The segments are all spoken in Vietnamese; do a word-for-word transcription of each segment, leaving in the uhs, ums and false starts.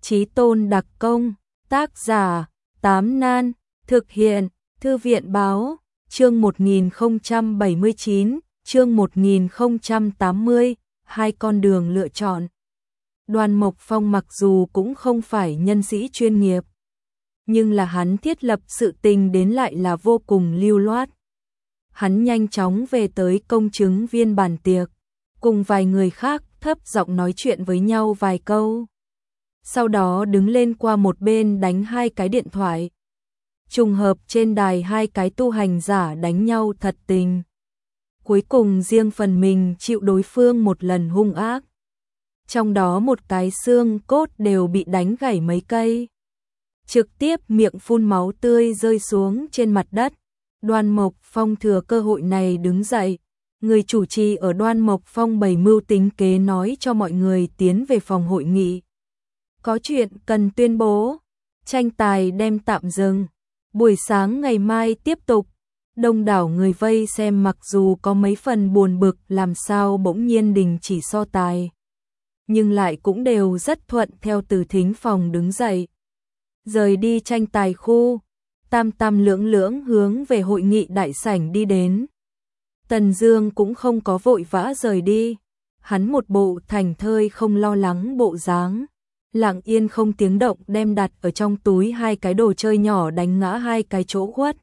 Chí Tôn đặc công, tác giả, Tám Nan, thực hiện, Thư viện báo, chương một nghìn không trăm bảy mươi chín, chương một nghìn không trăm tám mươi, hai con đường lựa chọn. Đoàn Mộc Phong mặc dù cũng không phải nhân sĩ chuyên nghiệp, nhưng là hắn thiết lập sự tình đến lại là vô cùng lưu loát. Hắn nhanh chóng về tới công chứng viên bàn tiệc, cùng vài người khác thấp giọng nói chuyện với nhau vài câu. Sau đó đứng lên qua một bên đánh hai cái điện thoại. Trùng hợp trên đài hai cái tu hành giả đánh nhau thật tình. Cuối cùng riêng phần mình chịu đối phương một lần hung ác. Trong đó một cái xương cốt đều bị đánh gãy mấy cây. Trực tiếp miệng phun máu tươi rơi xuống trên mặt đất. Đoan Mộc Phong thừa cơ hội này đứng dậy. Người chủ trì ở Đoan Mộc Phong bày mưu tính kế nói cho mọi người tiến về phòng hội nghị. Có chuyện cần tuyên bố. Tranh tài đem tạm dừng. Buổi sáng ngày mai tiếp tục. Đông đảo người vây xem mặc dù có mấy phần buồn bực làm sao bỗng nhiên đình chỉ so tài. Nhưng lại cũng đều rất thuận theo từ thính phòng đứng dậy. Rời đi tranh tài khu. Tam tam lưỡng lưỡng hướng về hội nghị đại sảnh đi đến. Tần Dương cũng không có vội vã rời đi. Hắn một bộ thành thơi không lo lắng bộ dáng. Lặng yên không tiếng động đem đặt ở trong túi hai cái đồ chơi nhỏ đánh ngã hai cái chỗ khuất.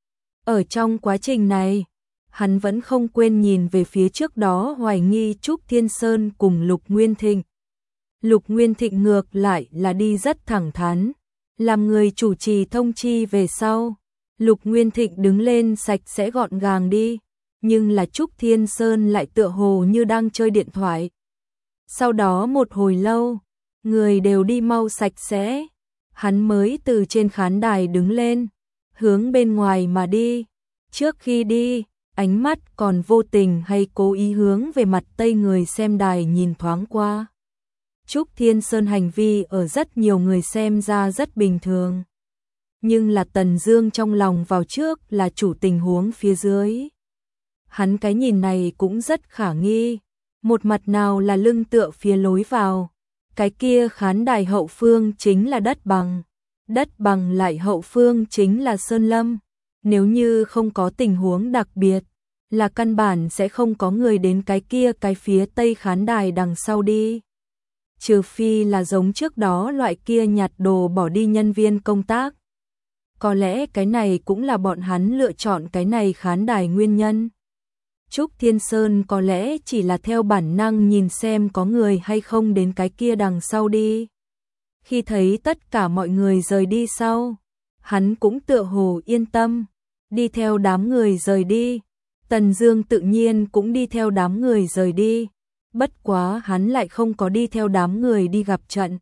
Ở trong quá trình này, hắn vẫn không quên nhìn về phía trước đó hoài nghi Trúc Thiên Sơn cùng Lục Nguyên Thịnh. Lục Nguyên Thịnh ngược lại là đi rất thẳng thắn, làm người chủ trì thông chi về sau. Lục Nguyên Thịnh đứng lên sạch sẽ gọn gàng đi, nhưng là Trúc Thiên Sơn lại tựa hồ như đang chơi điện thoại. Sau đó một hồi lâu, người đều đi mau sạch sẽ, hắn mới từ trên khán đài đứng lên, hướng bên ngoài mà đi. Trước khi đi, ánh mắt còn vô tình hay cố ý hướng về mặt tây người xem đài nhìn thoáng qua. Trúc Thiên Sơn hành vi ở rất nhiều người xem ra rất bình thường. Nhưng là Tần Dương trong lòng vào trước là chủ tình huống phía dưới. Hắn cái nhìn này cũng rất khả nghi. Một mặt nào là lưng tựa phía lối vào. Cái kia khán đài hậu phương chính là đất bằng. Đất bằng lại hậu phương chính là sơn lâm. Nếu như không có tình huống đặc biệt, là căn bản sẽ không có người đến cái kia cái phía tây khán đài đằng sau đi. Trừ phi là giống trước đó loại kia nhặt đồ bỏ đi nhân viên công tác. Có lẽ cái này cũng là bọn hắn lựa chọn cái này khán đài nguyên nhân. Trúc Thiên Sơn có lẽ chỉ là theo bản năng nhìn xem có người hay không đến cái kia đằng sau đi. Khi thấy tất cả mọi người rời đi sau, hắn cũng tựa hồ yên tâm, đi theo đám người rời đi. Tần Dương tự nhiên cũng đi theo đám người rời đi. Bất quá hắn lại không có đi theo đám người đi gặp trận,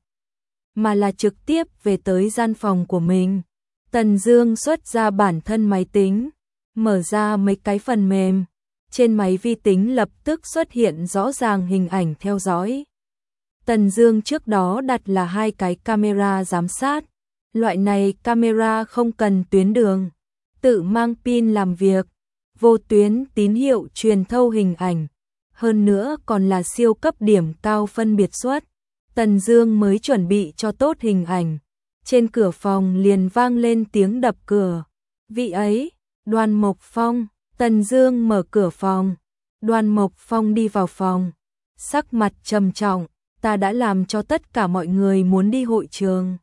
mà là trực tiếp về tới gian phòng của mình. Tần Dương xuất ra bản thân máy tính, mở ra mấy cái phần mềm. Trên máy vi tính lập tức xuất hiện rõ ràng hình ảnh theo dõi. Tần Dương trước đó đặt là hai cái camera giám sát. Loại này camera không cần tuyến đường, tự mang pin làm việc, vô tuyến tín hiệu truyền thâu hình ảnh. Hơn nữa còn là siêu cấp điểm cao phân biệt suất. Tần Dương mới chuẩn bị cho tốt hình ảnh. Trên cửa phòng liền vang lên tiếng đập cửa. Vị ấy, Đoan Mộc Phong. Tần Dương mở cửa phòng. Đoan Mộc Phong đi vào phòng. Sắc mặt trầm trọng. Ta đã làm cho tất cả mọi người muốn đi hội trường.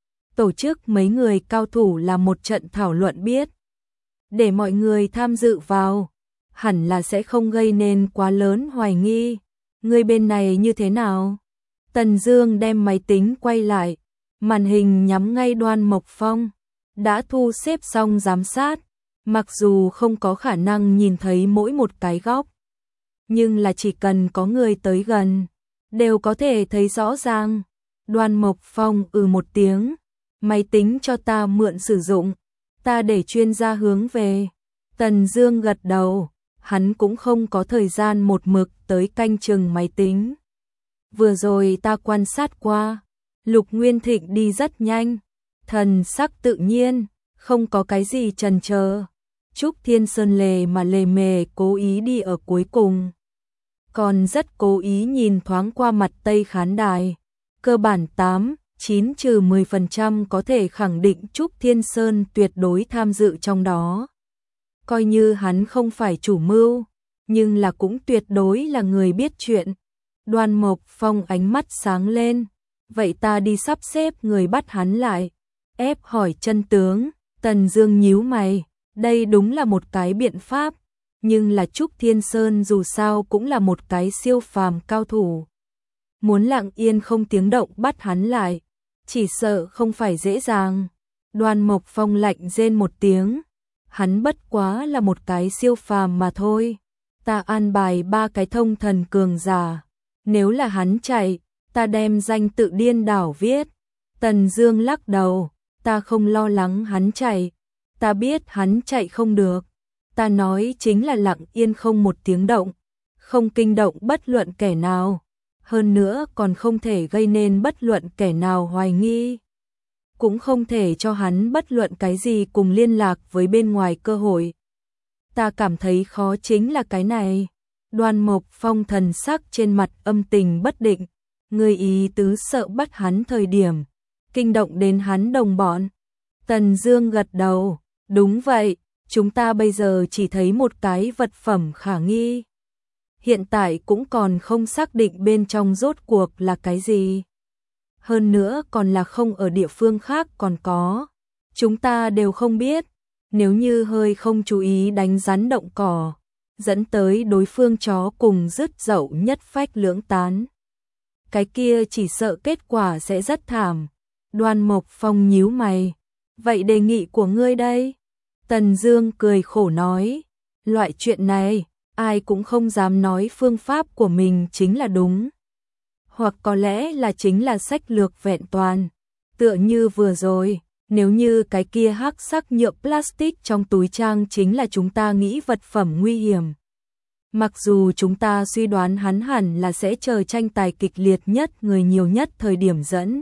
Tổ chức mấy người cao thủ làm một trận thảo luận biết. Để mọi người tham dự vào. Hẳn là sẽ không gây nên quá lớn hoài nghi. Người bên này như thế nào? Tần Dương đem máy tính quay lại. Màn hình nhắm ngay Đoan Mộc Phong. Đã thu xếp xong giám sát. Mặc dù không có khả năng nhìn thấy mỗi một cái góc. Nhưng là chỉ cần có người tới gần. Đều có thể thấy rõ ràng. Đoan Mộc Phong ừ một tiếng. Máy tính cho ta mượn sử dụng. Ta để chuyên gia hướng về. Tần Dương gật đầu. Hắn cũng không có thời gian một mực tới canh chừng máy tính. Vừa rồi ta quan sát qua. Lục Nguyên Thịnh đi rất nhanh. Thần sắc tự nhiên. Không có cái gì chần chờ. Trúc Thiên Sơn lề mà lề mề cố ý đi ở cuối cùng. Còn rất cố ý nhìn thoáng qua mặt tây khán đài. Cơ bản tám, chín trừ mười phần trăm có thể khẳng định Trúc Thiên Sơn tuyệt đối tham dự trong đó. Coi như hắn không phải chủ mưu, nhưng là cũng tuyệt đối là người biết chuyện. Đoan Mộc Phong ánh mắt sáng lên, vậy ta đi sắp xếp người bắt hắn lại, ép hỏi chân tướng. Tần Dương nhíu mày, đây đúng là một cái biện pháp, nhưng là Trúc Thiên Sơn dù sao cũng là một cái siêu phàm cao thủ. Muốn lặng yên không tiếng động bắt hắn lại, chỉ sợ không phải dễ dàng. Đoan Mộc Phong lạnh rên một tiếng, hắn bất quá là một cái siêu phàm mà thôi. Ta an bài ba cái thông thần cường giả, nếu là hắn chạy, ta đem danh tự điên đảo viết. Tần Dương lắc đầu, ta không lo lắng hắn chạy, ta biết hắn chạy không được. Ta nói chính là lặng yên không một tiếng động, không kinh động bất luận kẻ nào, hơn nữa còn không thể gây nên bất luận kẻ nào hoài nghi, cũng không thể cho hắn bất luận cái gì cùng liên lạc với bên ngoài cơ hội. Ta cảm thấy khó chính là cái này. Đoan Mộc Phong thần sắc trên mặt âm tình bất định, người ý tứ sợ bắt hắn thời điểm kinh động đến hắn đồng bọn. Tần Dương gật đầu, đúng vậy, chúng ta bây giờ chỉ thấy một cái vật phẩm khả nghi. Hiện tại cũng còn không xác định bên trong rốt cuộc là cái gì. Hơn nữa còn là không ở địa phương khác còn có. Chúng ta đều không biết, nếu như hơi không chú ý đánh rắn động cỏ, dẫn tới đối phương chó cùng rứt dậu nhất phách lưỡng tán. Cái kia chỉ sợ kết quả sẽ rất thảm. Đoan Mộc Phong nhíu mày, vậy đề nghị của ngươi đây? Tần Dương cười khổ nói, loại chuyện này, ai cũng không dám nói phương pháp của mình chính là đúng. Hoặc có lẽ là chính là sách lược vẹn toàn. Tựa như vừa rồi, nếu như cái kia hắc sắc nhựa plastic trong túi trang chính là chúng ta nghĩ vật phẩm nguy hiểm. Mặc dù chúng ta suy đoán hắn hẳn là sẽ chờ tranh tài kịch liệt nhất, người nhiều nhất thời điểm dẫn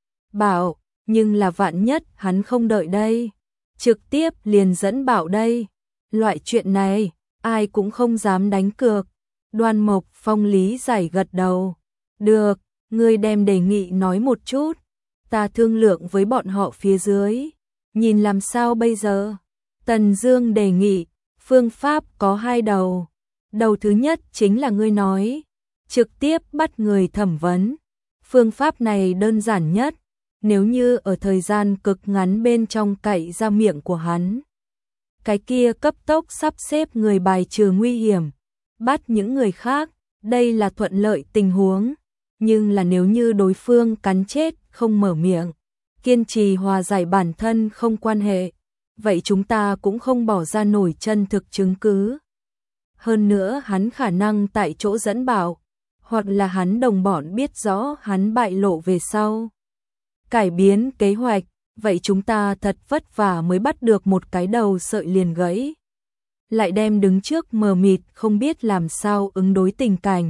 bảo, nhưng là vạn nhất hắn không đợi đây, trực tiếp liền dẫn bảo đây. Loại chuyện này, ai cũng không dám đánh cược. Đoan Mộc Phong lý giải gật đầu. Được, ngươi đem đề nghị nói một chút, ta thương lượng với bọn họ phía dưới, nhìn làm sao bây giờ. Tần Dương đề nghị, phương pháp có hai đầu. Đầu thứ nhất chính là ngươi nói, trực tiếp bắt người thẩm vấn. Phương pháp này đơn giản nhất, nếu như ở thời gian cực ngắn bên trong cậy ra miệng của hắn, cái kia cấp tốc sắp xếp người bài trừ nguy hiểm, bắt những người khác, đây là thuận lợi tình huống. Nhưng là nếu như đối phương cắn chết không mở miệng, kiên trì hòa giải bản thân không quan hệ, vậy chúng ta cũng không bỏ ra nổi chân thực chứng cứ. Hơn nữa hắn khả năng tại chỗ dẫn bảo, hoặc là hắn đồng bọn biết rõ hắn bại lộ về sau, cải biến kế hoạch, vậy chúng ta thật vất vả mới bắt được một cái đầu sợi liền gãy, lại đem đứng trước mờ mịt không biết làm sao ứng đối tình cảnh.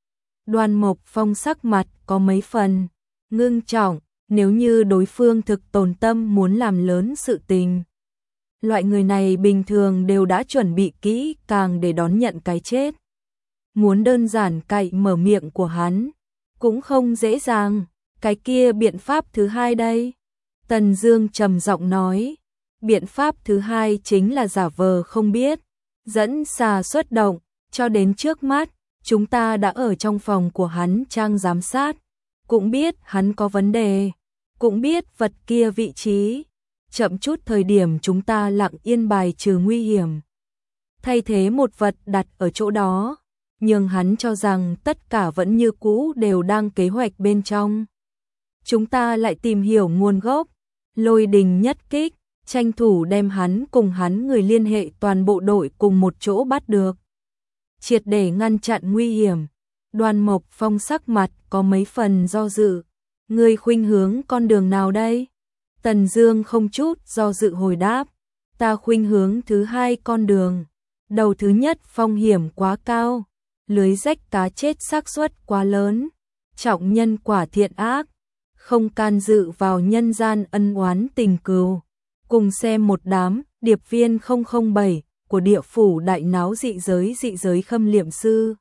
Đoan Mộc Phong sắc mặt có mấy phần ngưng trọng, nếu như đối phương thực tồn tâm muốn làm lớn sự tình, loại người này bình thường đều đã chuẩn bị kỹ càng để đón nhận cái chết. Muốn đơn giản cậy mở miệng của hắn cũng không dễ dàng. Cái kia biện pháp thứ hai đây? Tần Dương trầm giọng nói, biện pháp thứ hai chính là giả vờ không biết, dẫn xà xuất động. Cho đến trước mắt, chúng ta đã ở trong phòng của hắn trang giám sát, cũng biết hắn có vấn đề, cũng biết vật kia vị trí. Chậm chút thời điểm chúng ta lặng yên bài trừ nguy hiểm, thay thế một vật đặt ở chỗ đó, nhưng hắn cho rằng tất cả vẫn như cũ đều đang kế hoạch bên trong. Chúng ta lại tìm hiểu nguồn gốc, lôi đình nhất kích, tranh thủ đem hắn cùng hắn người liên hệ toàn bộ đội cùng một chỗ bắt được, triệt để ngăn chặn nguy hiểm. Đoan Mộc Phong sắc mặt có mấy phần do dự, ngươi khuynh hướng con đường nào đây? Tần Dương không chút do dự hồi đáp, ta khuynh hướng thứ hai con đường. Đầu thứ nhất phong hiểm quá cao, lưới rách cá chết xác suất quá lớn, trọng nhân quả thiện ác, không can dự vào nhân gian ân oán tình cừu. Cùng xem một đám điệp viên không không bảy của địa phủ đại náo dị giới dị giới khâm liệm sư.